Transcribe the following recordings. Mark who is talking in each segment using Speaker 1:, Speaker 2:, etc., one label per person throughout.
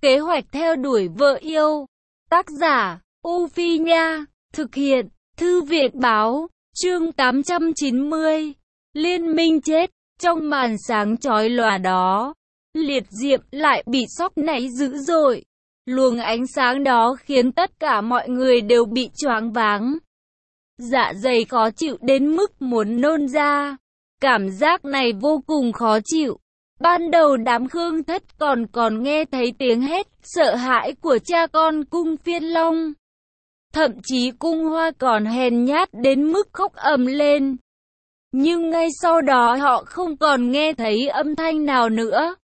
Speaker 1: Kế hoạch theo đuổi vợ yêu. Tác giả, U Phi Nha. Thực hiện, Thư viện Báo. Chương 890. Liên minh chết. Trong màn sáng chói lòa đó, Liệt Diệm lại bị sốc nảy dữ dội. Luồng ánh sáng đó khiến tất cả mọi người đều bị choáng váng. Dạ dày khó chịu đến mức muốn nôn ra. Cảm giác này vô cùng khó chịu. Ban đầu đám Khương Thất còn nghe thấy tiếng hét sợ hãi của cha con cung Phiên Long. Thậm chí cung Hoa còn hèn nhát đến mức khóc ầm lên. Nhưng ngay sau đó họ không còn nghe thấy âm thanh nào nữa.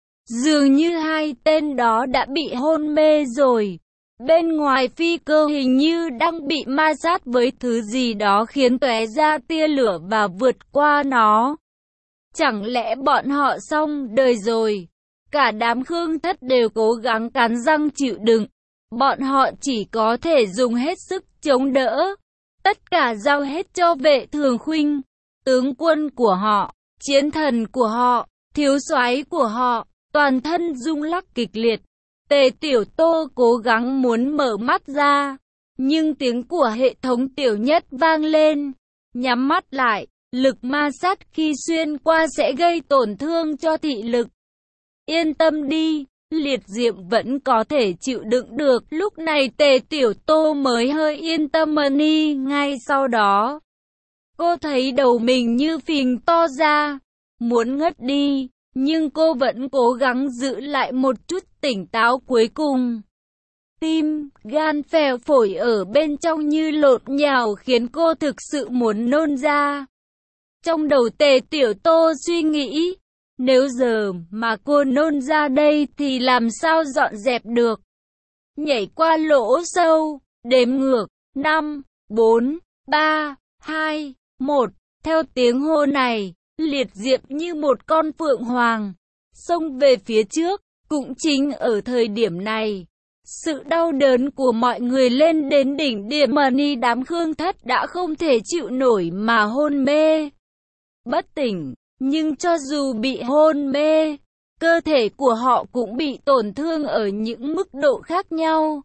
Speaker 1: Dường như hai tên đó đã bị hôn mê rồi. Bên ngoài phi cơ hình như đang bị ma sát với thứ gì đó khiến tóe ra tia lửa và vượt qua nó. Chẳng lẽ bọn họ xong đời rồi? Cả đám Khương Thất đều cố gắng cắn răng chịu đựng. Bọn họ chỉ có thể dùng hết sức chống đỡ. Tất cả giao hết cho Vệ Thường Khuynh, tướng quân của họ, chiến thần của họ, thiếu soái của họ. Toàn thân rung lắc kịch liệt. Tề Tiểu Tô cố gắng muốn mở mắt ra, nhưng tiếng của hệ thống tiểu nhất vang lên. Nhắm mắt lại, lực ma sát khi xuyên qua sẽ gây tổn thương cho thị lực. Yên tâm đi, Liệt Diệm vẫn có thể chịu đựng được. Lúc này Tề Tiểu Tô mới hơi yên tâm đi. Ngay sau đó, cô thấy đầu mình như phình to ra, muốn ngất đi. Nhưng cô vẫn cố gắng giữ lại một chút tỉnh táo cuối cùng. Tim, gan, phèo phổi ở bên trong như lộn nhào khiến cô thực sự muốn nôn ra. Trong đầu Tề Tiểu Tô suy nghĩ, nếu giờ mà cô nôn ra đây thì làm sao dọn dẹp được. Nhảy qua lỗ sâu, đếm ngược, 5, 4, 3, 2, 1, theo tiếng hô này. Liệt Diệm như một con phượng hoàng, xông về phía trước. Cũng chính ở thời điểm này, sự đau đớn của mọi người lên đến đỉnh điểm mà đám Khương Thất đã không thể chịu nổi mà hôn mê. Bất tỉnh, nhưng cho dù bị hôn mê, cơ thể của họ cũng bị tổn thương ở những mức độ khác nhau.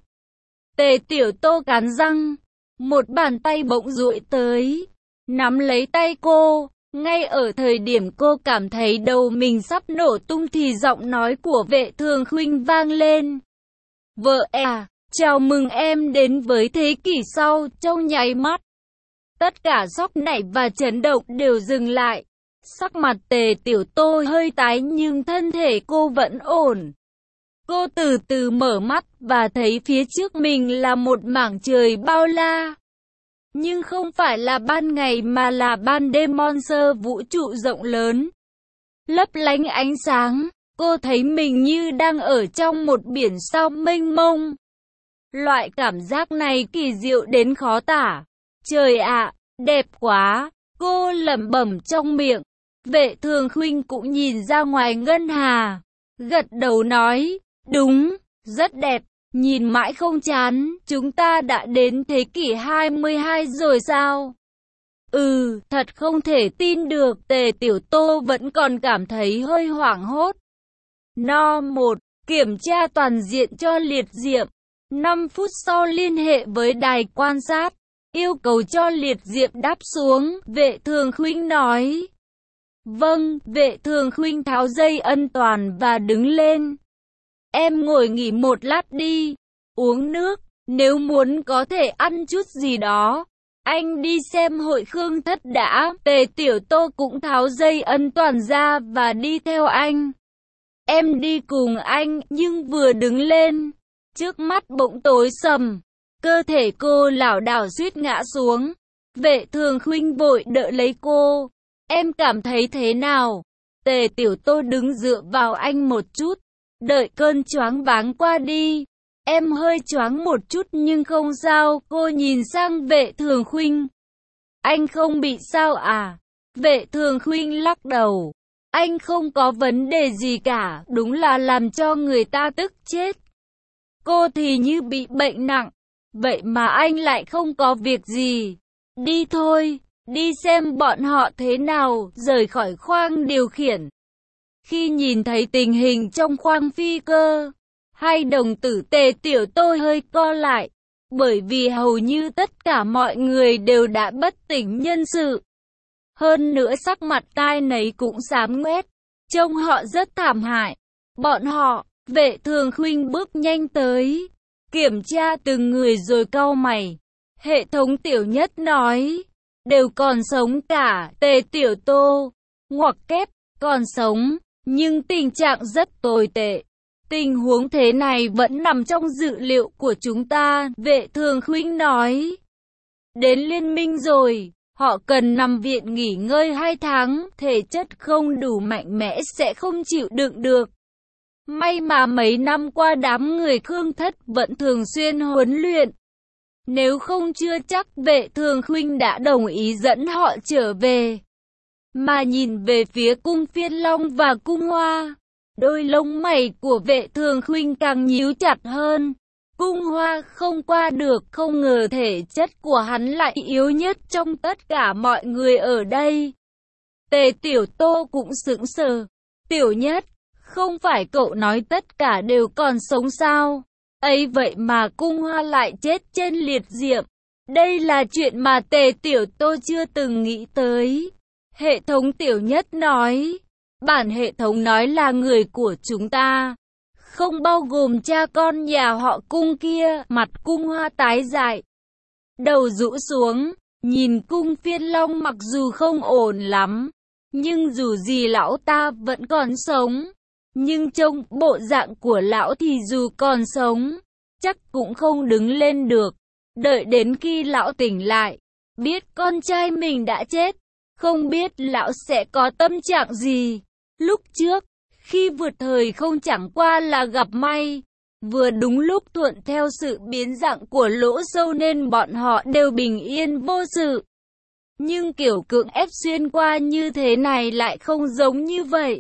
Speaker 1: Tề Tiểu Tô cắn răng, một bàn tay bỗng duỗi tới, nắm lấy tay cô. Ngay ở thời điểm cô cảm thấy đầu mình sắp nổ tung thì giọng nói của Vệ Thường Khuynh vang lên. Vợ à, chào mừng em đến với thế kỷ sau. Trong nháy mắt, tất cả sốc nảy và chấn động đều dừng lại. Sắc mặt Tề Tiểu Tô hơi tái nhưng thân thể cô vẫn ổn. Cô từ từ mở mắt và thấy phía trước mình là một mảng trời bao la. Nhưng không phải là ban ngày mà là ban đêm. Monster vũ trụ rộng lớn, lấp lánh ánh sáng. Cô thấy mình như đang ở trong một biển sao mênh mông. Loại cảm giác này kỳ diệu đến khó tả. Trời ạ, đẹp quá, cô lẩm bẩm trong miệng. Vệ Thường Khuynh cũng nhìn ra ngoài ngân hà, gật đầu nói, đúng, rất đẹp. Nhìn mãi không chán, chúng ta đã đến thế kỷ 22 rồi sao? Thật không thể tin được. Tề Tiểu Tô vẫn còn cảm thấy hơi hoảng hốt. No 1. Kiểm tra toàn diện cho Liệt Diệm. 5 phút sau liên hệ với đài quan sát, yêu cầu cho Liệt Diệm đáp xuống. Vệ Thường Khuynh nói. Vâng. Vệ Thường Khuynh tháo dây an toàn và đứng lên. Em ngồi nghỉ một lát đi, uống nước, nếu muốn có thể ăn chút gì đó. Anh đi xem hội Khương Thất đã. Tề Tiểu Tô cũng tháo dây an toàn ra và đi theo anh. Em đi cùng anh, nhưng vừa đứng lên, trước mắt bỗng tối sầm, cơ thể cô lảo đảo suýt ngã xuống. Vệ Thường Khuynh vội đỡ lấy cô. Em cảm thấy thế nào? Tề Tiểu Tô đứng dựa vào anh một chút. Đợi cơn choáng váng qua đi. Em hơi choáng một chút nhưng không sao. Cô nhìn sang Vệ Thường Khuynh. Anh không bị sao à? Vệ Thường Khuynh lắc đầu. Anh không có vấn đề gì cả. Đúng là làm cho người ta tức chết. Cô thì như bị bệnh nặng. Vậy mà anh lại không có việc gì. Đi thôi, đi xem bọn họ thế nào. Rời khỏi khoang điều khiển. Khi nhìn thấy tình hình trong khoang phi cơ, Hai đồng tử Tề Tiểu Tô hơi co lại, bởi vì hầu như tất cả mọi người đều đã bất tỉnh nhân sự. Hơn nữa sắc mặt tai nấy cũng xám ngoét, trông họ rất thảm hại. Bọn họ, Vệ Thường Khuynh bước nhanh tới, kiểm tra từng người rồi cau mày. Hệ thống Tiểu Nhất nói, đều còn sống cả. Tề Tiểu Tô, ngoặc kép, còn sống, nhưng tình trạng rất tồi tệ. Tình huống thế này vẫn nằm trong dự liệu của chúng ta, Vệ Thường Khuynh nói. Đến liên minh rồi, họ cần nằm viện nghỉ ngơi 2 tháng, thể chất không đủ mạnh mẽ sẽ không chịu đựng được. May mà mấy năm qua đám người Khương Thất vẫn thường xuyên huấn luyện. Nếu không chưa chắc Vệ Thường Khuynh đã đồng ý dẫn họ trở về. Mà nhìn về phía cung Phiên Long và cung Hoa, đôi lông mày của Vệ Thường Khuynh càng nhíu chặt hơn. Cung Hoa không qua được, không ngờ thể chất của hắn lại yếu nhất trong tất cả mọi người ở đây. Tề Tiểu Tô cũng sững sờ. Tiểu Nhất, không phải cậu nói tất cả đều còn sống sao? Ấy vậy mà Cung Hoa lại chết trên liệt diệm. Đây là chuyện mà Tề Tiểu Tô chưa từng nghĩ tới. Hệ thống Tiểu Nhất nói, bản hệ thống nói là người của chúng ta, không bao gồm cha con nhà họ Cung kia. Mặt Cung Hoa tái dại, đầu rũ xuống, nhìn cung Phiên Long mặc dù không ổn lắm, nhưng dù gì lão ta vẫn còn sống. Nhưng trông bộ dạng của lão thì dù còn sống, chắc cũng không đứng lên được. Đợi đến khi lão tỉnh lại, biết con trai mình đã chết, không biết lão sẽ có tâm trạng gì. Lúc trước, khi vượt thời không chẳng qua là gặp may, vừa đúng lúc thuận theo sự biến dạng của Lỗ Sâu nên bọn họ đều bình yên vô sự. Nhưng kiểu cưỡng ép xuyên qua như thế này lại không giống như vậy.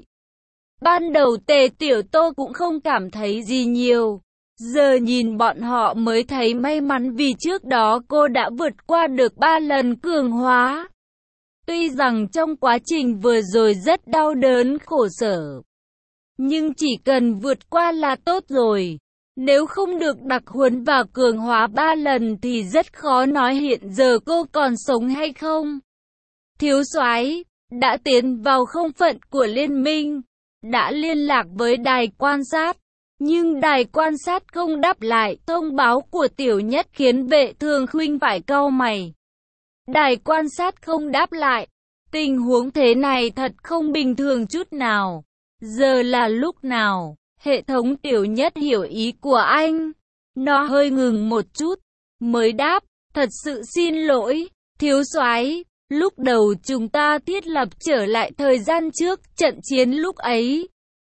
Speaker 1: Ban đầu Tề Tiểu Tô cũng không cảm thấy gì nhiều. Giờ nhìn bọn họ mới thấy may mắn vì trước đó cô đã vượt qua được 3 lần cường hóa. Tuy rằng trong quá trình vừa rồi rất đau đớn khổ sở, nhưng chỉ cần vượt qua là tốt rồi. Nếu không được đặc huấn và cường hóa 3 lần thì rất khó nói hiện giờ cô còn sống hay không. Thiếu soái đã tiến vào không phận của liên minh, đã liên lạc với đài quan sát, nhưng đài quan sát không đáp lại. Thông báo của Tiểu Nhất khiến Vệ Thường Khuynh phải cau mày. Đài quan sát không đáp lại, tình huống thế này thật không bình thường chút nào. Giờ là lúc nào? Hệ thống Tiểu Nhất hiểu ý của anh. Nó hơi ngừng một chút, mới đáp, thật sự xin lỗi, thiếu soái. Lúc đầu chúng ta thiết lập trở lại thời gian trước trận chiến lúc ấy.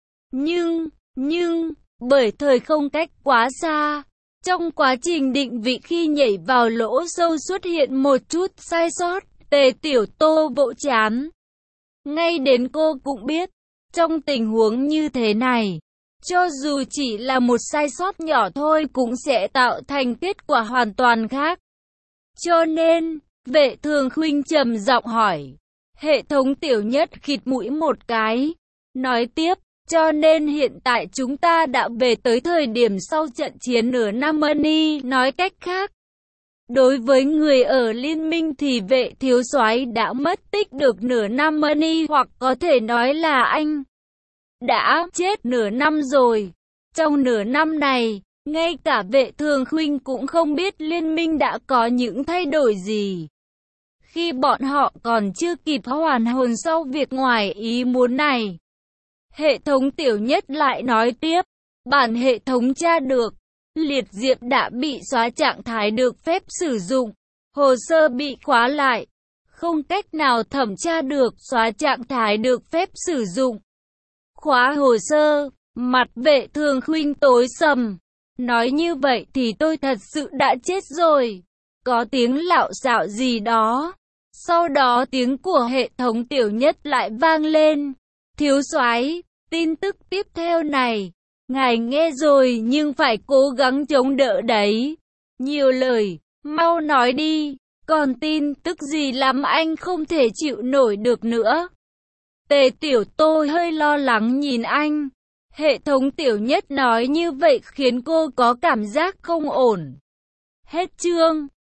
Speaker 1: Nhưng, bởi thời không cách quá xa, trong quá trình định vị khi nhảy vào lỗ sâu xuất hiện một chút sai sót. Tề Tiểu Tô vỗ trán. Ngay đến cô cũng biết, trong tình huống như thế này, cho dù chỉ là một sai sót nhỏ thôi cũng sẽ tạo thành kết quả hoàn toàn khác. Cho nên, Vệ Thường Khuynh trầm giọng hỏi. Hệ thống Tiểu Nhất khịt mũi một cái, nói tiếp, cho nên hiện tại chúng ta đã về tới thời điểm sau trận chiến ở Nam Mani. Nói cách khác, đối với người ở liên minh thì Vệ thiếu soái đã mất tích được nửa Nam Mani, hoặc có thể nói là anh đã chết nửa năm rồi. Trong nửa năm này, ngay cả Vệ Thường Khuynh cũng không biết liên minh đã có những thay đổi gì. Khi bọn họ còn chưa kịp hoàn hồn sau việc ngoài ý muốn này, hệ thống Tiểu Nhất lại nói tiếp, bản hệ thống tra được, liệt diệm đã bị xóa trạng thái được phép sử dụng, hồ sơ bị khóa lại, không cách nào thẩm tra được, xóa trạng thái được phép sử dụng, khóa hồ sơ. Mặt Vệ Thường Khuynh tối sầm, nói như vậy thì tôi thật sự đã chết rồi. Có tiếng lạo xạo gì đó. Sau đó tiếng của hệ thống Tiểu Nhất lại vang lên. Thiếu soái, tin tức tiếp theo này, ngài nghe rồi nhưng phải cố gắng chống đỡ đấy. Nhiều lời, mau nói đi, còn tin tức gì làm anh không thể chịu nổi được nữa. Tề Tiểu Tô hơi lo lắng nhìn anh. Hệ thống tiểu nhất nói như vậy khiến cô có cảm giác không ổn. Hết chương.